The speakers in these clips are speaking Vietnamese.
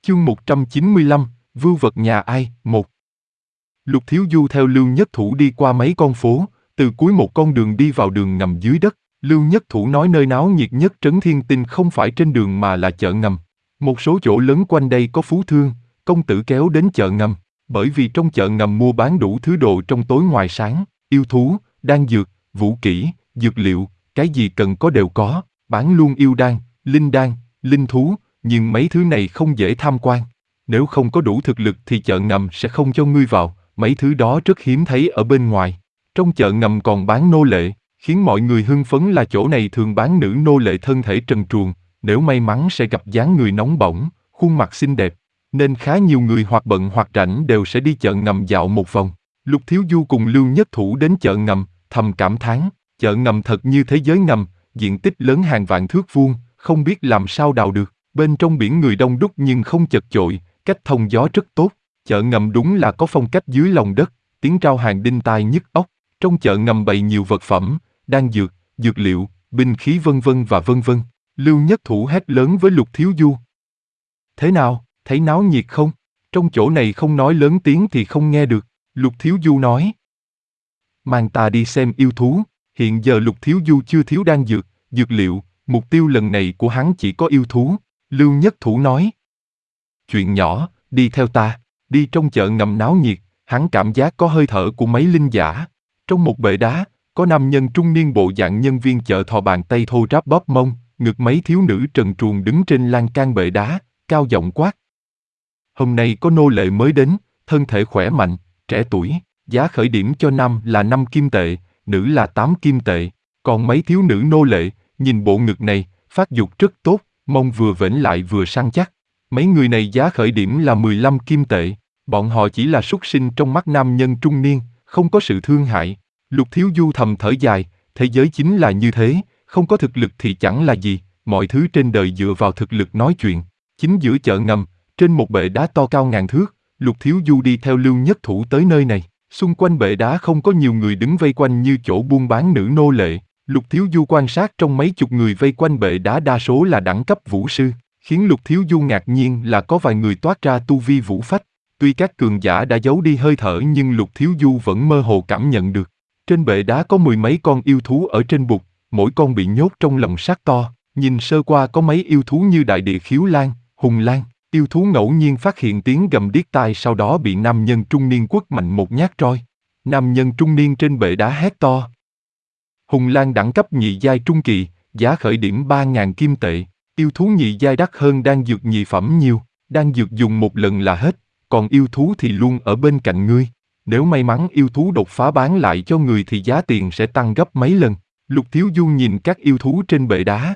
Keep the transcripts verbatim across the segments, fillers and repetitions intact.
Chương một trăm chín mươi lăm, Vưu vật nhà ai, một. Lục Thiếu Du theo Lưu Nhất Thủ đi qua mấy con phố, từ cuối một con đường đi vào đường ngầm dưới đất. Lưu Nhất Thủ nói nơi náo nhiệt nhất Trấn Thiên Tinh không phải trên đường mà là chợ ngầm. Một số chỗ lớn quanh đây có phú thương, công tử kéo đến chợ ngầm, bởi vì trong chợ ngầm mua bán đủ thứ đồ trong tối ngoài sáng, yêu thú, đan dược, vũ kỹ, dược liệu, cái gì cần có đều có, bán luôn yêu đan, linh đan, linh thú, nhưng mấy thứ này không dễ tham quan. Nếu không có đủ thực lực thì chợ ngầm sẽ không cho ngươi vào, mấy thứ đó rất hiếm thấy ở bên ngoài. Trong chợ ngầm còn bán nô lệ, khiến mọi người hưng phấn là chỗ này thường bán nữ nô lệ thân thể trần truồng, nếu may mắn sẽ gặp dáng người nóng bỏng, khuôn mặt xinh đẹp, nên khá nhiều người hoặc bận hoặc rảnh đều sẽ đi chợ ngầm dạo một vòng. Lục Thiếu Du cùng Lưu Nhất Thủ đến chợ ngầm, thầm cảm thán, chợ ngầm thật như thế giới ngầm, diện tích lớn hàng vạn thước vuông, không biết làm sao đào được. Bên trong biển người đông đúc nhưng không chật chội, cách thông gió rất tốt. Chợ ngầm đúng là có phong cách dưới lòng đất, tiếng rao hàng đinh tai nhức óc. Trong chợ ngầm bày nhiều vật phẩm, đan dược, dược liệu, binh khí vân vân và vân vân. Lưu Nhất Thủ hét lớn với Lục Thiếu Du. Thế nào, thấy náo nhiệt không? Trong chỗ này không nói lớn tiếng thì không nghe được. Lục Thiếu Du nói. Mang ta đi xem yêu thú. Hiện giờ Lục Thiếu Du chưa thiếu đan dược, dược liệu, mục tiêu lần này của hắn chỉ có yêu thú. Lưu Nhất Thủ nói. Chuyện nhỏ, đi theo ta. Đi trong chợ ngầm náo nhiệt, hắn cảm giác có hơi thở của mấy linh giả. Trong một bệ đá, có nam nhân trung niên bộ dạng nhân viên chợ thò bàn tay thô ráp bóp mông, ngực mấy thiếu nữ trần truồng đứng trên lan can bệ đá, cao giọng quát. Hôm nay có nô lệ mới đến, thân thể khỏe mạnh, trẻ tuổi, giá khởi điểm cho nam là năm kim tệ, nữ là tám kim tệ. Còn mấy thiếu nữ nô lệ, nhìn bộ ngực này, phát dục rất tốt, mông vừa vểnh lại vừa săn chắc. Mấy người này giá khởi điểm là mười lăm kim tệ, bọn họ chỉ là súc sinh trong mắt nam nhân trung niên, không có sự thương hại. Lục Thiếu Du thầm thở dài, thế giới chính là như thế, không có thực lực thì chẳng là gì, mọi thứ trên đời dựa vào thực lực nói chuyện. Chính giữa chợ ngầm, trên một bệ đá to cao ngàn thước, Lục Thiếu Du đi theo Lưu Nhất Thủ tới nơi này. Xung quanh bệ đá không có nhiều người đứng vây quanh như chỗ buôn bán nữ nô lệ. Lục Thiếu Du quan sát trong mấy chục người vây quanh bệ đá đa số là đẳng cấp vũ sư, khiến Lục Thiếu Du ngạc nhiên là có vài người toát ra tu vi vũ phách. Tuy các cường giả đã giấu đi hơi thở nhưng Lục Thiếu Du vẫn mơ hồ cảm nhận được. Trên bệ đá có mười mấy con yêu thú ở trên bục, mỗi con bị nhốt trong lồng sắt to. Nhìn sơ qua có mấy yêu thú như đại địa khiếu lan, hùng lan. Yêu thú ngẫu nhiên phát hiện tiếng gầm điếc tai, sau đó bị nam nhân trung niên quất mạnh một nhát roi. Nam nhân trung niên trên bệ đá hét to. Hùng lan đẳng cấp nhị giai trung kỳ, giá khởi điểm ba ngàn kim tệ. Yêu thú nhị giai đắt hơn đan dược nhị phẩm nhiều, đan dược dùng một lần là hết, còn yêu thú thì luôn ở bên cạnh ngươi. Nếu may mắn yêu thú đột phá bán lại cho người thì giá tiền sẽ tăng gấp mấy lần. Lục Thiếu Du nhìn các yêu thú trên bệ đá.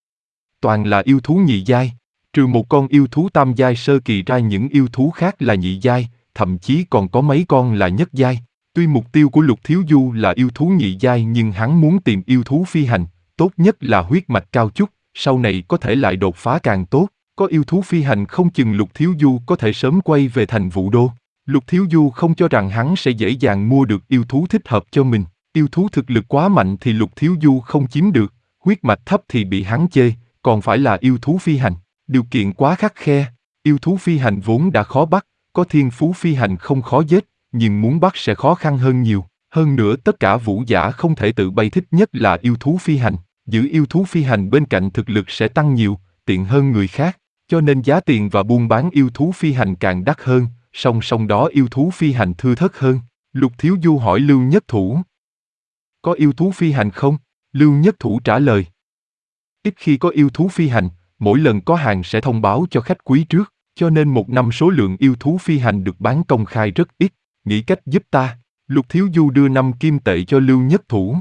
Toàn là yêu thú nhị giai, trừ một con yêu thú tam giai sơ kỳ ra những yêu thú khác là nhị giai, thậm chí còn có mấy con là nhất giai. Tuy mục tiêu của Lục Thiếu Du là yêu thú nhị giai nhưng hắn muốn tìm yêu thú phi hành, tốt nhất là huyết mạch cao chút, sau này có thể lại đột phá càng tốt. Có yêu thú phi hành không chừng Lục Thiếu Du có thể sớm quay về thành Vũ Đô. Lục Thiếu Du không cho rằng hắn sẽ dễ dàng mua được yêu thú thích hợp cho mình. Yêu thú thực lực quá mạnh thì Lục Thiếu Du không chiếm được, huyết mạch thấp thì bị hắn chê, còn phải là yêu thú phi hành. Điều kiện quá khắt khe, yêu thú phi hành vốn đã khó bắt, có thiên phú phi hành không khó giết, nhưng muốn bắt sẽ khó khăn hơn nhiều. Hơn nữa tất cả vũ giả không thể tự bay, thích nhất là yêu thú phi hành. Giữ yêu thú phi hành bên cạnh thực lực sẽ tăng nhiều, tiện hơn người khác, cho nên giá tiền và buôn bán yêu thú phi hành càng đắt hơn, song song đó yêu thú phi hành thưa thớt hơn. Lục Thiếu Du hỏi Lưu Nhất Thủ. Có yêu thú phi hành không? Lưu Nhất Thủ trả lời. Ít khi có yêu thú phi hành, mỗi lần có hàng sẽ thông báo cho khách quý trước, cho nên một năm số lượng yêu thú phi hành được bán công khai rất ít, nghĩ cách giúp ta. Lục Thiếu Du đưa năm kim tệ cho Lưu Nhất Thủ.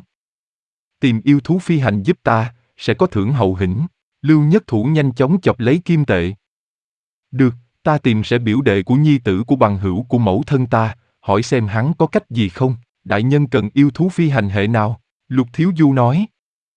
Tìm yêu thú phi hành giúp ta, sẽ có thưởng hậu hĩnh. Lưu Nhất Thủ nhanh chóng chộp lấy kim tệ. Được, ta tìm sẽ biểu đệ của nhi tử của bằng hữu của mẫu thân ta, hỏi xem hắn có cách gì không. Đại nhân cần yêu thú phi hành hệ nào? Lục Thiếu Du nói.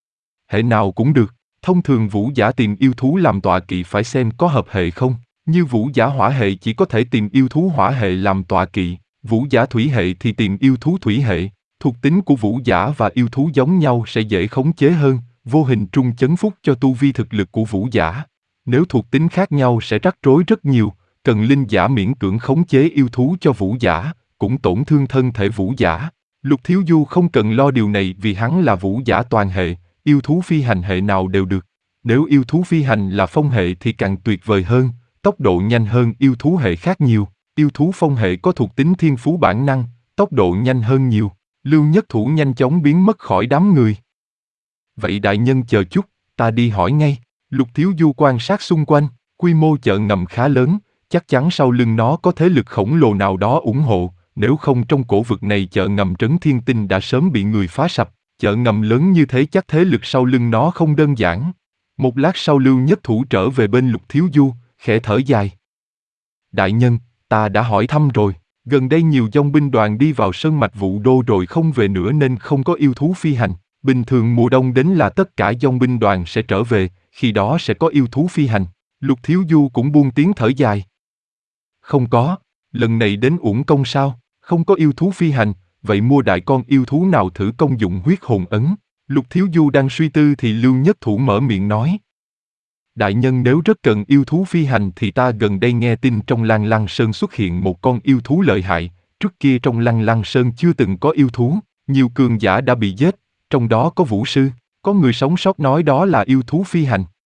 Hệ nào cũng được, thông thường vũ giả tìm yêu thú làm tọa kỵ phải xem có hợp hệ không. Như vũ giả hỏa hệ chỉ có thể tìm yêu thú hỏa hệ làm tọa kỵ, vũ giả thủy hệ thì tìm yêu thú thủy hệ. Thuộc tính của vũ giả và yêu thú giống nhau sẽ dễ khống chế hơn, vô hình trung chấn phúc cho tu vi thực lực của vũ giả. Nếu thuộc tính khác nhau sẽ rắc rối rất nhiều, cần linh giả miễn cưỡng khống chế yêu thú cho vũ giả, cũng tổn thương thân thể vũ giả. Lục Thiếu Du không cần lo điều này vì hắn là vũ giả toàn hệ, yêu thú phi hành hệ nào đều được. Nếu yêu thú phi hành là phong hệ thì càng tuyệt vời hơn, tốc độ nhanh hơn yêu thú hệ khác nhiều. Yêu thú phong hệ có thuộc tính thiên phú bản năng, tốc độ nhanh hơn nhiều. Lưu Nhất Thủ nhanh chóng biến mất khỏi đám người. Vậy đại nhân chờ chút, ta đi hỏi ngay. Lục Thiếu Du quan sát xung quanh, quy mô chợ ngầm khá lớn, chắc chắn sau lưng nó có thế lực khổng lồ nào đó ủng hộ, nếu không trong cổ vực này chợ ngầm Trấn Thiên Tinh đã sớm bị người phá sập, chợ ngầm lớn như thế chắc thế lực sau lưng nó không đơn giản. Một lát sau Lưu Nhất Thủ trở về bên Lục Thiếu Du, khẽ thở dài. Đại nhân, ta đã hỏi thăm rồi, gần đây nhiều dòng binh đoàn đi vào sơn mạch Vũ Đô rồi không về nữa nên không có yêu thú phi hành. Bình thường mùa đông đến là tất cả dòng binh đoàn sẽ trở về, khi đó sẽ có yêu thú phi hành. Lục Thiếu Du cũng buông tiếng thở dài. Không có, lần này đến uổng công sao, không có yêu thú phi hành, vậy mua đại con yêu thú nào thử công dụng huyết hồn ấn. Lục Thiếu Du đang suy tư thì Lưu Nhất Thủ mở miệng nói. Đại nhân nếu rất cần yêu thú phi hành thì ta gần đây nghe tin trong Lăng Lăng Sơn xuất hiện một con yêu thú lợi hại, trước kia trong Lăng Lăng Sơn chưa từng có yêu thú, nhiều cường giả đã bị giết, trong đó có vũ sư, có người sống sót nói đó là yêu thú phi hành.